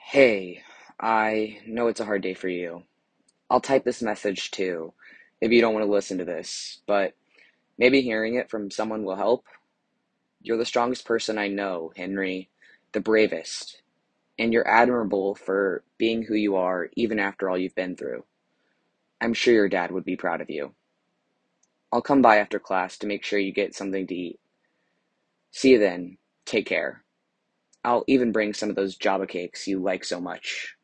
Hey, I know it's a hard day for you. I'll type this message too, if you don't want to listen to this, but maybe hearing it from someone will help. You're the strongest person I know, Henry, the bravest, and you're admirable for being who you are even after all you've been through. I'm sure your dad would be proud of you. I'll come by after class to make sure you get something to eat. See you then. Take care. I'll even bring some of those Java cakes you like so much.